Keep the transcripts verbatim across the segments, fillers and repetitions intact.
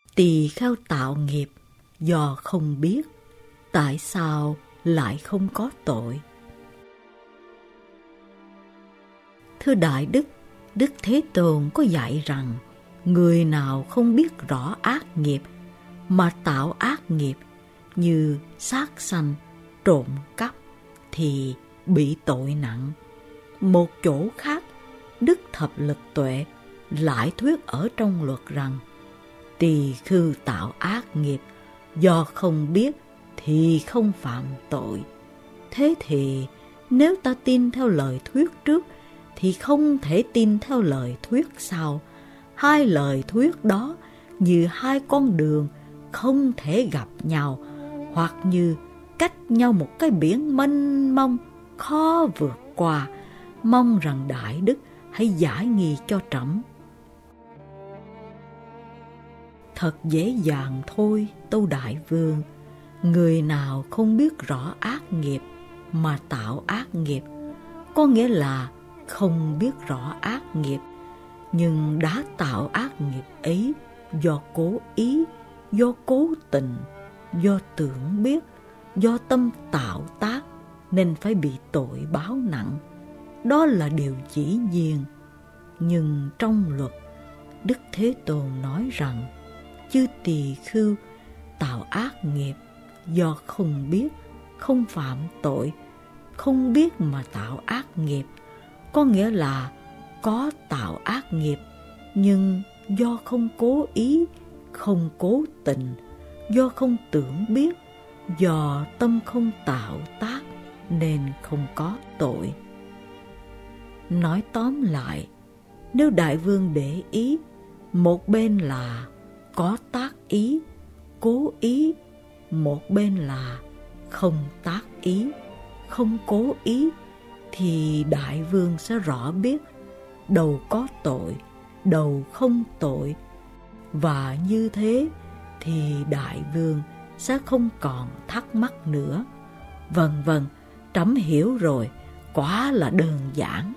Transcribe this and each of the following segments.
Tỳ kheo tạo nghiệp do không biết, tại sao lại không có tội? Thưa Đại Đức, Đức Thế Tôn có dạy rằng người nào không biết rõ ác nghiệp mà tạo ác nghiệp như sát sanh, trộm cắp thì bị tội nặng. Một chỗ khác, Đức Thập Lực Tuệ lại thuyết ở trong luật rằng tỳ khưu tạo ác nghiệp do không biết thì không phạm tội. Thế thì nếu ta tin theo lời thuyết trước thì không thể tin theo lời thuyết sau. Hai lời thuyết đó như hai con đường không thể gặp nhau, hoặc như cách nhau một cái biển mênh mông khó vượt qua. Mong rằng Đại Đức hãy giải nghi cho trẫm. Thật dễ dàng thôi, tâu Đại Vương. Người nào không biết rõ ác nghiệp mà tạo ác nghiệp, có nghĩa là không biết rõ ác nghiệp, nhưng đã tạo ác nghiệp ấy do cố ý, do cố tình, do tưởng biết, do tâm tạo tác, nên phải bị tội báo nặng. Đó là điều dĩ nhiên. Nhưng trong luật, Đức Thế Tôn nói rằng chư tỳ khưu tạo ác nghiệp do không biết, không phạm tội. Không biết mà tạo ác nghiệp, có nghĩa là có tạo ác nghiệp, nhưng do không cố ý, không cố tình, do không tưởng biết, do tâm không tạo tác, nên không có tội. Nói tóm lại, nếu Đại Vương để ý, một bên là có tác ý, cố ý, một bên là không tác ý, không cố ý, thì Đại Vương sẽ rõ biết đầu có tội, đầu không tội. Và như thế thì Đại Vương sẽ không còn thắc mắc nữa. Vâng vâng, trẫm hiểu rồi, quá là đơn giản.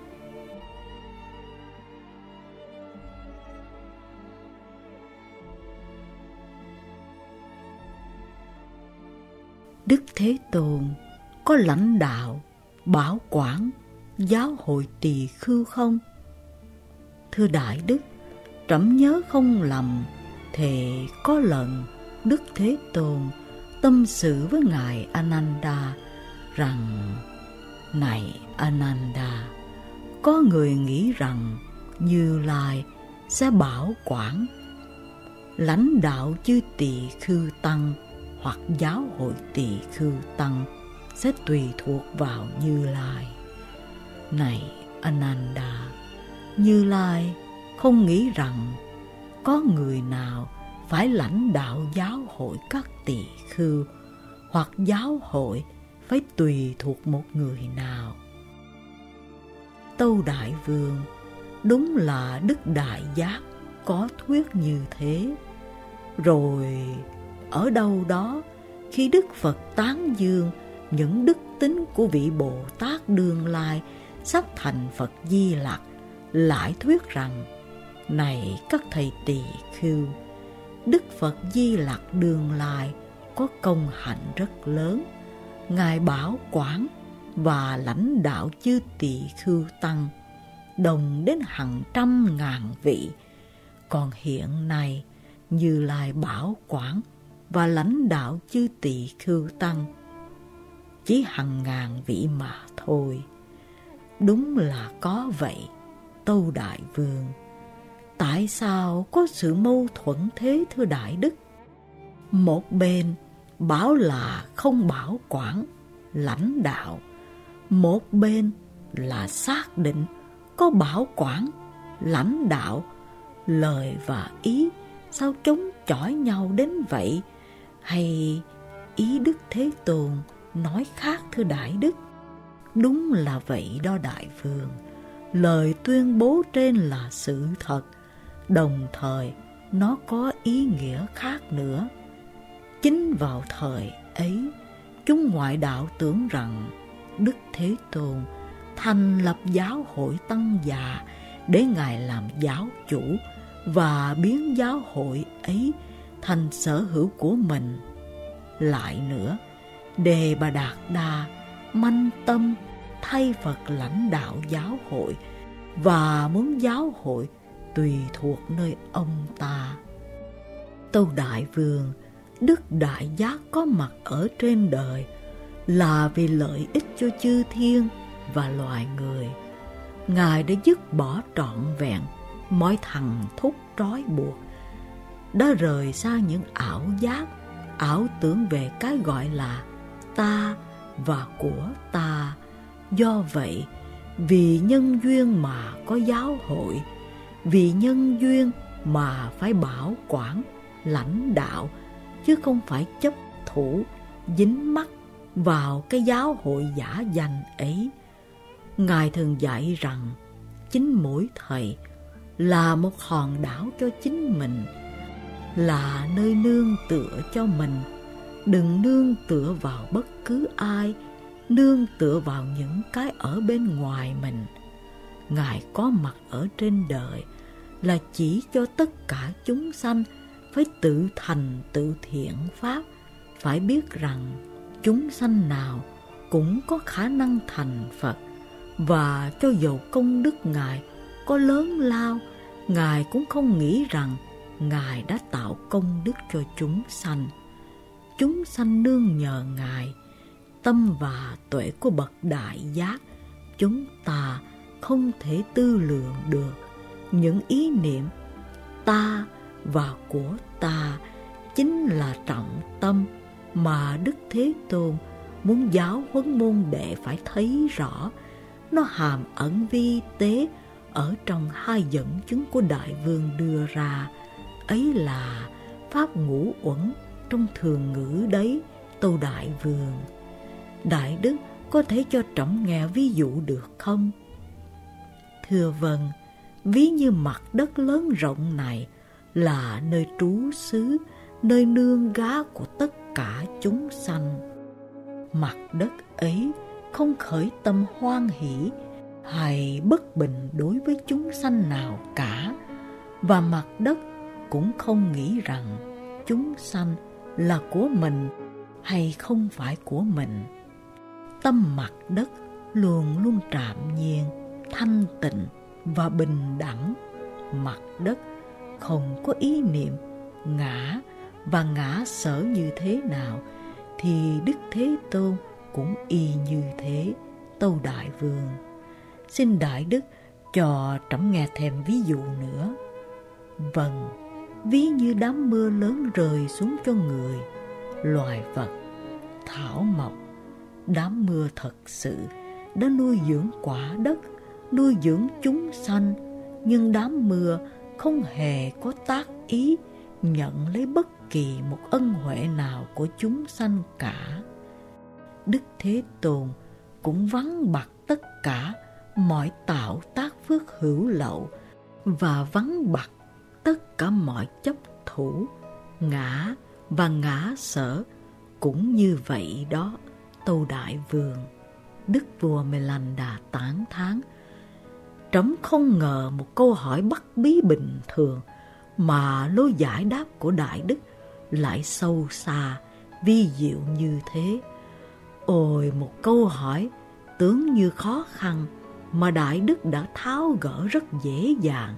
Đức Thế Tôn có lãnh đạo, bảo quản, giáo hội tỳ khưu không? Thưa Đại Đức, trẫm nhớ không lầm thì có lần Đức Thế Tôn tâm sự với Ngài Ananda rằng: Này Ananda, có người nghĩ rằng Như Lai sẽ bảo quản, lãnh đạo chư tỳ khưu tăng hoặc giáo hội tỳ khưu tăng sẽ tùy thuộc vào Như Lai. Này Ananda, Như Lai không nghĩ rằng có người nào phải lãnh đạo giáo hội các tỳ khưu, hoặc giáo hội phải tùy thuộc một người nào. Tâu Đại Vương, đúng là Đức Đại Giác có thuyết như thế. Rồi ở đâu đó, khi Đức Phật tán dương những đức tính của vị Bồ Tát Đương Lai sắp thành Phật Di Lặc, lại thuyết rằng: Này các thầy tỳ khưu, Đức Phật Di Lặc Đương Lai có công hạnh rất lớn. Ngài bảo quản và lãnh đạo chư tỳ khưu tăng đồng đến hàng trăm ngàn vị. Còn hiện nay, Như Lai bảo quản và lãnh đạo chư tỳ khưu tăng chỉ hàng ngàn vị mà thôi. Đúng là có vậy, tâu Đại Vương. Tại sao có sự mâu thuẫn thế, thưa Đại Đức? Một bên bảo là không bảo quản, lãnh đạo, một bên là xác định có bảo quản, lãnh đạo. Lời và ý sao chống chọi nhau đến vậy? Hay ý Đức Thế Tôn nói khác, thưa Đại Đức? Đúng là vậy đó Đại Vương. Lời tuyên bố trên là sự thật, đồng thời nó có ý nghĩa khác nữa. Chính vào thời ấy, chúng ngoại đạo tưởng rằng Đức Thế Tôn thành lập giáo hội Tăng Già để Ngài làm giáo chủ, và biến giáo hội ấy thành sở hữu của mình. Lại nữa, Đề Bà Đạt Đa manh tâm thay Phật lãnh đạo giáo hội và muốn giáo hội tùy thuộc nơi ông ta. Tâu Đại Vương, Đức Đại Giác có mặt ở trên đời là vì lợi ích cho chư thiên và loài người. Ngài đã dứt bỏ trọn vẹn mọi thằng thúc trói buộc, đã rời xa những ảo giác, ảo tưởng về cái gọi là ta và của ta. Do vậy, vì nhân duyên mà có giáo hội, vì nhân duyên mà phải bảo quản, lãnh đạo, chứ không phải chấp thủ, dính mắc vào cái giáo hội giả danh ấy. Ngài thường dạy rằng chính mỗi thầy là một hòn đảo cho chính mình, là nơi nương tựa cho mình. Đừng nương tựa vào bất cứ ai, nương tựa vào những cái ở bên ngoài mình. Ngài có mặt ở trên đời là chỉ cho tất cả chúng sanh phải tự thành tự thiện pháp, phải biết rằng chúng sanh nào cũng có khả năng thành Phật, và cho dầu công đức Ngài có lớn lao, Ngài cũng không nghĩ rằng Ngài đã tạo công đức cho chúng sanh. Chúng sanh nương nhờ Ngài. Tâm và tuệ của bậc Đại Giác chúng ta không thể tư lượng được. Những ý niệm ta và của ta chính là trọng tâm mà Đức Thế Tôn muốn giáo huấn môn đệ phải thấy rõ. Nó hàm ẩn vi tế ở trong hai dẫn chứng của Đại Vương đưa ra. Ấy là pháp ngũ uẩn trong thường ngữ đấy, Tâu Đại Vương. Đại Đức có thể cho trẫm nghe ví dụ được không? Thưa vâng, ví như mặt đất lớn rộng này là nơi trú xứ, nơi nương gá của tất cả chúng sanh. Mặt đất ấy không khởi tâm hoan hỷ hay bất bình đối với chúng sanh nào cả, và mặt đất cũng không nghĩ rằng chúng sanh là của mình hay không phải của mình. Tâm mặt đất luôn luôn trạm nhiên, thanh tịnh và bình đẳng. Mặt đất không có ý niệm ngã và ngã sở như thế nào thì Đức Thế Tôn cũng y như thế, Tâu Đại Vương. Xin Đại Đức cho trẫm nghe thêm ví dụ nữa. Vâng, ví như đám mưa lớn rơi xuống cho người, loài vật, thảo mộc. Đám mưa thật sự đã nuôi dưỡng quả đất, nuôi dưỡng chúng sanh, nhưng đám mưa không hề có tác ý nhận lấy bất kỳ một ân huệ nào của chúng sanh cả. Đức Thế Tôn cũng vắng bặt tất cả mọi tạo tác phước hữu lậu và vắng bặt tất cả mọi chấp thủ, ngã và ngã sở cũng như vậy đó, Tâu Đại Vương. Đức vua Mê-lăn-đà tán thán: trẫm không ngờ một câu hỏi bắt bí bình thường mà lối giải đáp của Đại Đức lại sâu xa, vi diệu như thế. Ôi, một câu hỏi tưởng như khó khăn mà Đại Đức đã tháo gỡ rất dễ dàng.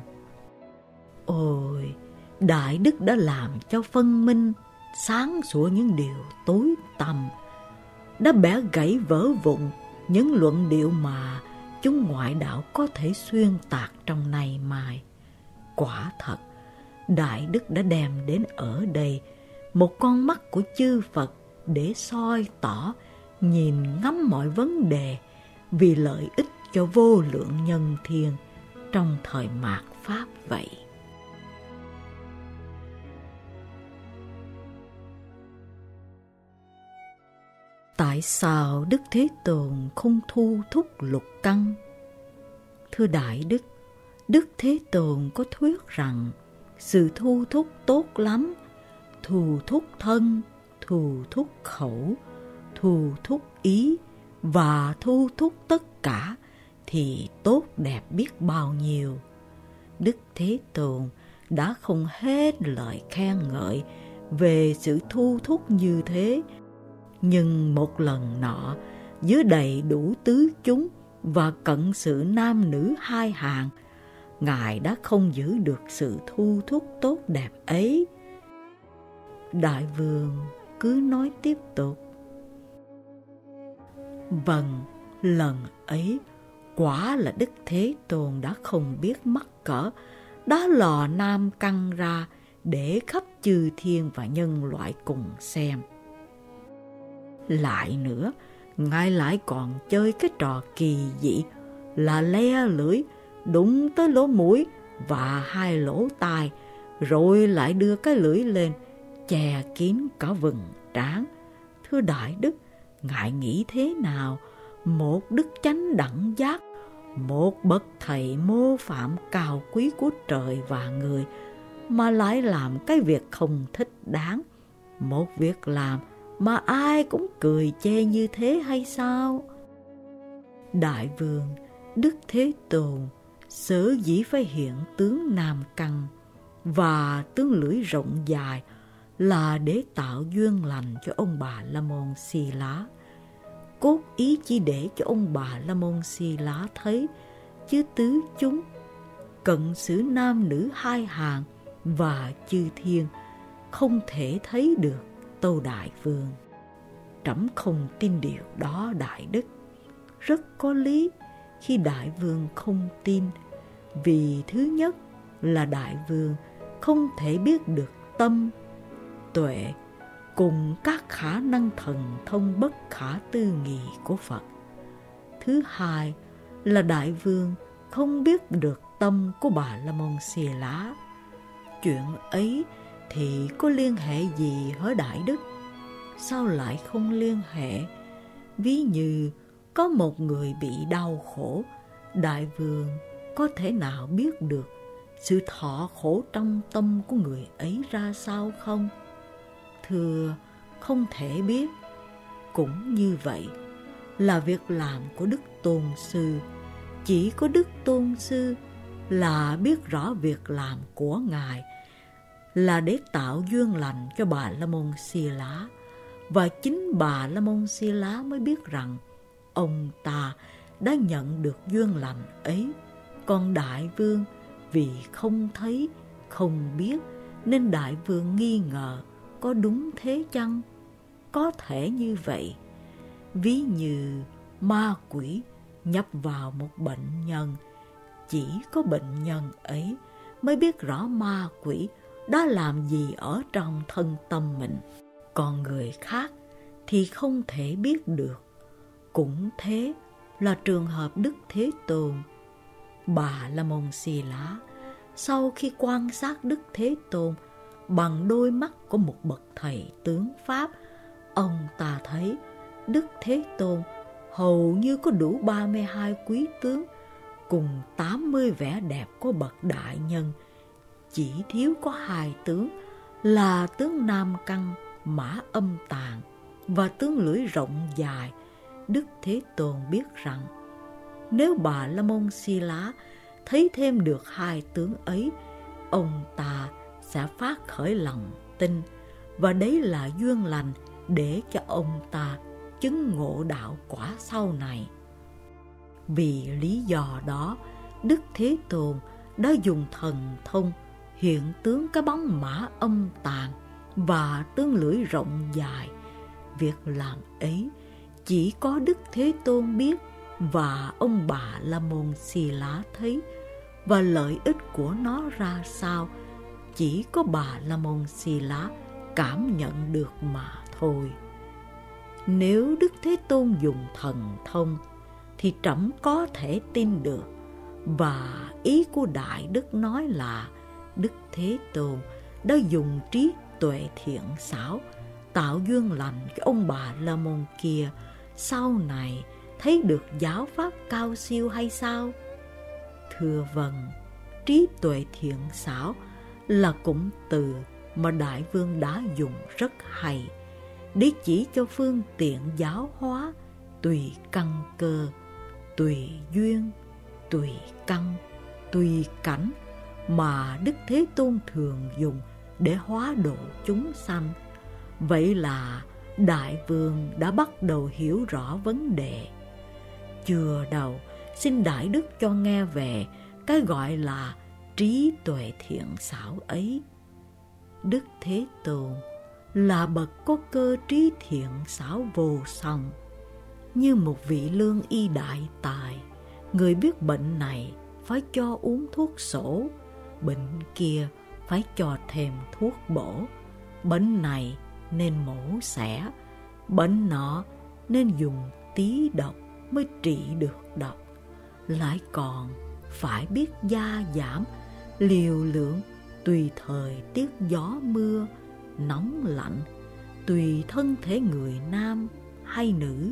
Ôi, Đại Đức đã làm cho phân minh sáng sủa những điều tối tăm, đã bẻ gãy vỡ vụn những luận điệu mà chúng ngoại đạo có thể xuyên tạc trong nay mai. Quả thật, Đại Đức đã đem đến ở đây một con mắt của chư Phật để soi tỏ, nhìn ngắm mọi vấn đề vì lợi ích cho vô lượng nhân thiên trong thời mạt Pháp vậy. Tại sao Đức Thế Tôn không thu thúc lục căn? Thưa Đại Đức, Đức Thế Tôn có thuyết rằng sự thu thúc tốt lắm, thu thúc thân, thu thúc khẩu, thu thúc ý và thu thúc tất cả thì tốt đẹp biết bao nhiêu. Đức Thế Tôn đã không hết lời khen ngợi về sự thu thúc như thế. Nhưng một lần nọ, giữa đầy đủ tứ chúng và cận sự nam nữ hai hàng, Ngài đã không giữ được sự thu thúc tốt đẹp ấy. Đại vương cứ nói tiếp tục. Vâng, lần ấy, quả là Đức Thế Tôn đã không biết mắc cỡ, đã lò nam căng ra để khắp chư thiên và nhân loại cùng xem. Lại nữa, Ngài lại còn chơi cái trò kỳ dị là le lưỡi đúng tới lỗ mũi và hai lỗ tai, rồi lại đưa cái lưỡi lên che kín cả vầng trán. Thưa Đại Đức, Ngài nghĩ thế nào một đức chánh đẳng giác, một bậc thầy mô phạm cao quý của trời và người, mà lại làm cái việc không thích đáng, một việc làm mà ai cũng cười chê như thế hay sao? Đại vương, Đức Thế Tôn sở dĩ phải hiện tướng nam căn và tướng lưỡi rộng dài là để tạo duyên lành cho ông Bà La Môn Xì Lá. Cốt ý chỉ để cho ông Bà La Môn Xì Lá thấy, chứ tứ chúng, cận xử nam nữ hai hàng và chư thiên không thể thấy được, tâu Đại vương. Trẫm không tin điều đó, Đại Đức. Rất có lý khi Đại vương không tin, vì thứ nhất là Đại vương không thể biết được tâm, tuệ cùng các khả năng thần thông bất khả tư nghị của Phật. Thứ hai là Đại vương không biết được tâm của Bà La Môn Xì Lá. Chuyện ấy thì có liên hệ gì hả Đại Đức? Sao lại không liên hệ? Ví như có một người bị đau khổ, Đại vương có thể nào biết được sự thọ khổ trong tâm của người ấy ra sao không? Thưa, không thể biết. Cũng như vậy là việc làm của Đức Tôn Sư. Chỉ có Đức Tôn Sư là biết rõ việc làm của Ngài là để tạo duyên lành cho Bà La Môn Xì Lá, và chính Bà La Môn Xì Lá mới biết rằng ông ta đã nhận được duyên lành ấy. Còn Đại vương vì không thấy, không biết, nên Đại vương nghi ngờ có đúng thế chăng? Có thể như vậy. Ví như ma quỷ nhập vào một bệnh nhân, chỉ có bệnh nhân ấy mới biết rõ ma quỷ đã làm gì ở trong thân tâm mình, còn người khác thì không thể biết được. Cũng thế là trường hợp Đức Thế Tôn. Bà La Môn Xì Lá sau khi quan sát Đức Thế Tôn bằng đôi mắt của một bậc thầy tướng Pháp, ông ta thấy Đức Thế Tôn hầu như có đủ ba mươi hai quý tướng cùng tám mươi vẻ đẹp của bậc đại nhân, chỉ thiếu có hai tướng là tướng nam căn mã âm tạng và tướng lưỡi rộng dài. Đức Thế Tôn biết rằng nếu Bà La Môn Xì Lá thấy thêm được hai tướng ấy, ông ta sẽ phát khởi lòng tin, và đấy là duyên lành để cho ông ta chứng ngộ đạo quả sau này. Vì lý do đó, Đức Thế Tôn đã dùng thần thông hiện tướng cái bóng mã âm tạng và tướng lưỡi rộng dài. Việc làm ấy chỉ có Đức Thế Tôn biết và ông Bà La Môn Xì Lá thấy, và lợi ích của nó ra sao chỉ có Bà La Môn Xì Lá cảm nhận được mà thôi. Nếu Đức Thế Tôn dùng thần thông thì trẫm có thể tin được, và ý của Đại Đức nói là Đức Thế Tôn đã dùng trí tuệ thiện xảo tạo duyên lành cho ông Bà La Môn kia sau này thấy được giáo pháp cao siêu hay sao? Thưa vâng, trí tuệ thiện xảo là cụm từ mà Đại vương đã dùng rất hay để chỉ cho phương tiện giáo hóa tùy căn cơ, tùy duyên, tùy căn, tùy cảnh mà Đức Thế Tôn thường dùng để hóa độ chúng sanh. Vậy là Đại Vương đã bắt đầu hiểu rõ vấn đề. Chưa đầu, xin Đại Đức cho nghe về cái gọi là trí tuệ thiện xảo ấy. Đức Thế Tôn là bậc có cơ trí thiện xảo vô song. Như một vị lương y đại tài, người biết bệnh này phải cho uống thuốc sổ, bệnh kia phải cho thêm thuốc bổ, bệnh này nên mổ xẻ, bệnh nọ nên dùng tí độc mới trị được độc, lại còn phải biết gia giảm, liều lượng tùy thời tiết gió mưa, nóng lạnh, tùy thân thể người nam hay nữ,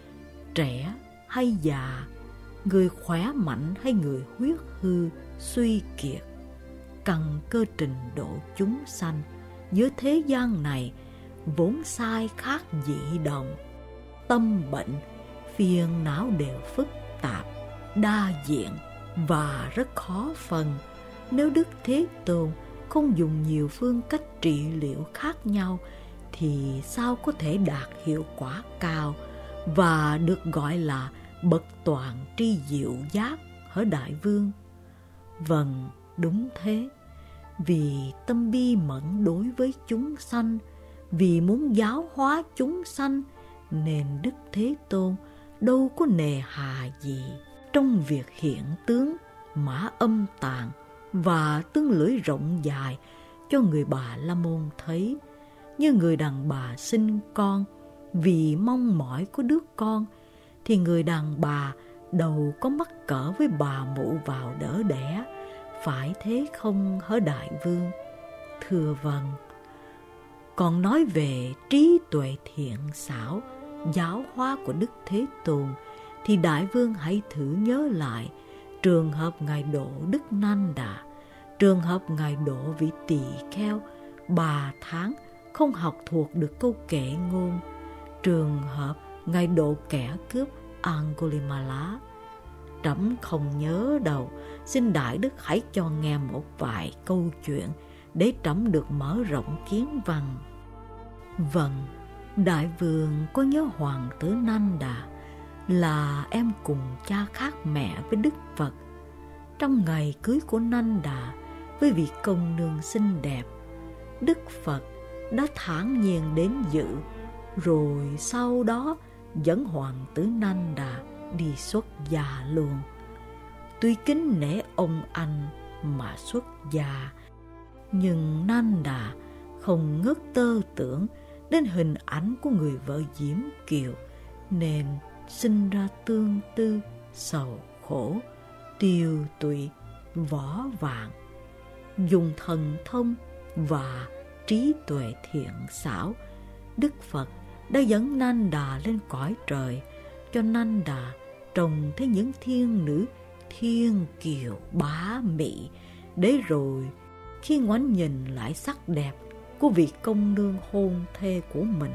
trẻ hay già, người khỏe mạnh hay người huyết hư, suy kiệt. Căn cơ trình độ chúng sanh giữa thế gian này vốn sai khác dị đồng. Tâm bệnh, phiền não đều phức tạp, đa diện và rất khó phân. Nếu Đức Thế Tôn không dùng nhiều phương cách trị liệu khác nhau thì sao có thể đạt hiệu quả cao và được gọi là bậc toàn tri diệu giác hỡi Đại Vương? Vâng, đúng thế. Vì tâm bi mẫn đối với chúng sanh, vì muốn giáo hóa chúng sanh, nên Đức Thế Tôn đâu có nề hà gì trong việc hiện tướng mã âm tạng và tương lưỡi rộng dài cho người bà La Môn thấy. Như người đàn bà sinh con vì mong mỏi có đứa con, thì người đàn bà đầu có mắc cỡ với bà mụ vào đỡ đẻ, phải thế không hỡi Đại Vương? Thưa vâng. Còn nói về trí tuệ thiện xảo, giáo hóa của Đức Thế Tôn, thì Đại Vương hãy thử nhớ lại trường hợp Ngài Độ Đức Nanda, trường hợp Ngài Độ vị tỳ kheo ba tháng không học thuộc được câu kệ ngôn, trường hợp Ngài Độ kẻ cướp Angulimala. Trẫm không nhớ đâu, xin Đại Đức hãy cho nghe một vài câu chuyện để trẫm được mở rộng kiến văn. Vâng, Đại Vương có nhớ hoàng tử Nanda là em cùng cha khác mẹ với Đức Phật. Trong ngày cưới của Nanda với vị công nương xinh đẹp, Đức Phật đã thản nhiên đến dự, rồi sau đó dẫn hoàng tử Nanda đi xuất gia luôn. Tuy kính nể ông anh mà xuất gia, nhưng Nanda không ngớt tơ tưởng đến hình ảnh của người vợ Diễm Kiều, nên sinh ra tương tư, sầu khổ, tiêu tụy, võ vạn. Dùng thần thông và trí tuệ thiện xảo, Đức Phật đã dẫn Nanda lên cõi trời, cho Nanda trông thấy những thiên nữ thiên kiều bá mị, để rồi khi ngoảnh nhìn lại sắc đẹp của vị công nương hôn thê của mình,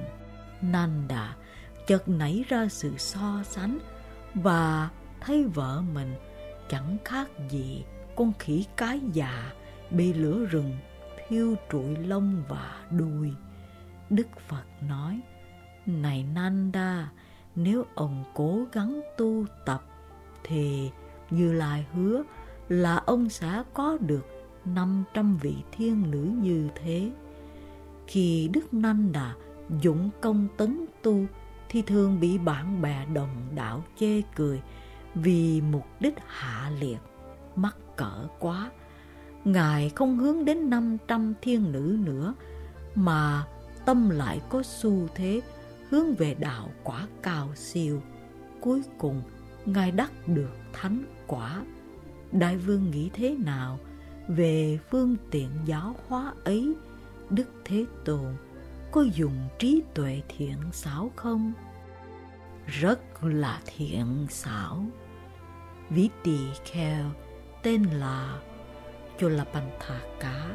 Nanda chợt nảy ra sự so sánh và thấy vợ mình chẳng khác gì con khỉ cái già bị lửa rừng thiêu trụi lông và đuôi. Đức Phật nói: Này Nanda, nếu ông cố gắng tu tập thì Như Lai hứa là ông sẽ có được năm trăm vị thiên nữ như thế. Khi Đức Nanda dụng công tấn tu thì thường bị bạn bè đồng đạo chê cười vì mục đích hạ liệt, mắc cỡ quá. Ngài không hướng đến năm trăm thiên nữ nữa, mà tâm lại có xu thế hướng về đạo quả cao siêu. Cuối cùng Ngài đắc được thánh quả. Đại Vương nghĩ thế nào về phương tiện giáo hóa ấy? Đức Thế Tôn có dùng trí tuệ thiện xảo không? Rất là thiện xảo. Vị tỳ kheo tên là Cholapanthaka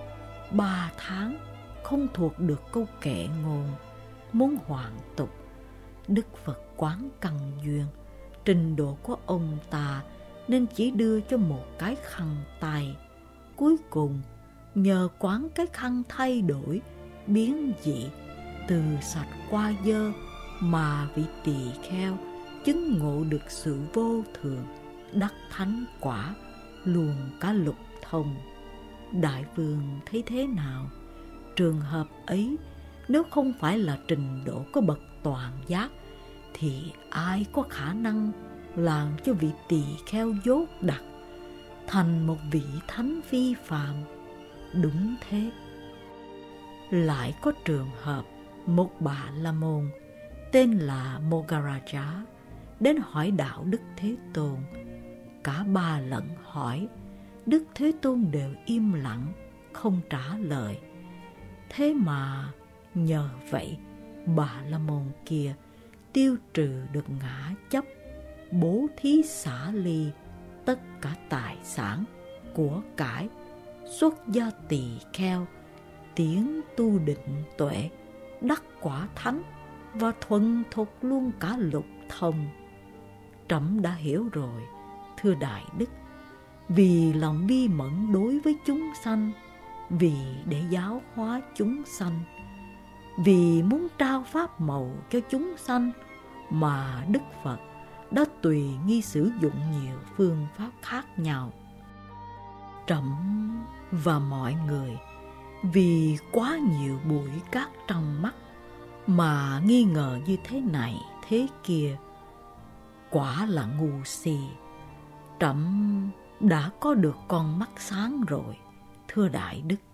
ba tháng không thuộc được câu kệ ngôn, muốn hoàn tục. Đức Phật quán căn duyên, trình độ của ông ta nên chỉ đưa cho một cái khăn tay. Cuối cùng nhờ quán cái khăn thay đổi, biến dị, từ sạch qua dơ, mà vị tỳ kheo chứng ngộ được sự vô thường, đắc thánh quả, luôn cả lục thông. Đại vương thấy thế nào? Trường hợp ấy, nếu không phải là trình độ có bậc toàn giác, thì ai có khả năng làm cho vị tỳ kheo dốt đặc thành một vị thánh phi phàm? Đúng thế. Lại có trường hợp một bà la môn tên là Mogaraja đến hỏi đạo Đức Thế Tôn. Cả ba lần hỏi, Đức Thế Tôn đều im lặng, không trả lời. Thế mà nhờ vậy, bà la môn kia tiêu trừ được ngã chấp, bố thí xả ly tất cả tài sản, của cải, xuất gia tỳ kheo, tiến tu định tuệ, đắc quả thánh và thuần thục luôn cả lục thông. Trẫm đã hiểu rồi, thưa Đại Đức. Vì lòng bi mẫn đối với chúng sanh, vì để giáo hóa chúng sanh, vì muốn trao pháp màu cho chúng sanh, mà Đức Phật đã tùy nghi sử dụng nhiều phương pháp khác nhau. Trẫm và mọi người vì quá nhiều bụi cát trong mắt mà nghi ngờ như thế này thế kia, quả là ngu si. Trẫm đã có được con mắt sáng rồi, thưa Đại Đức.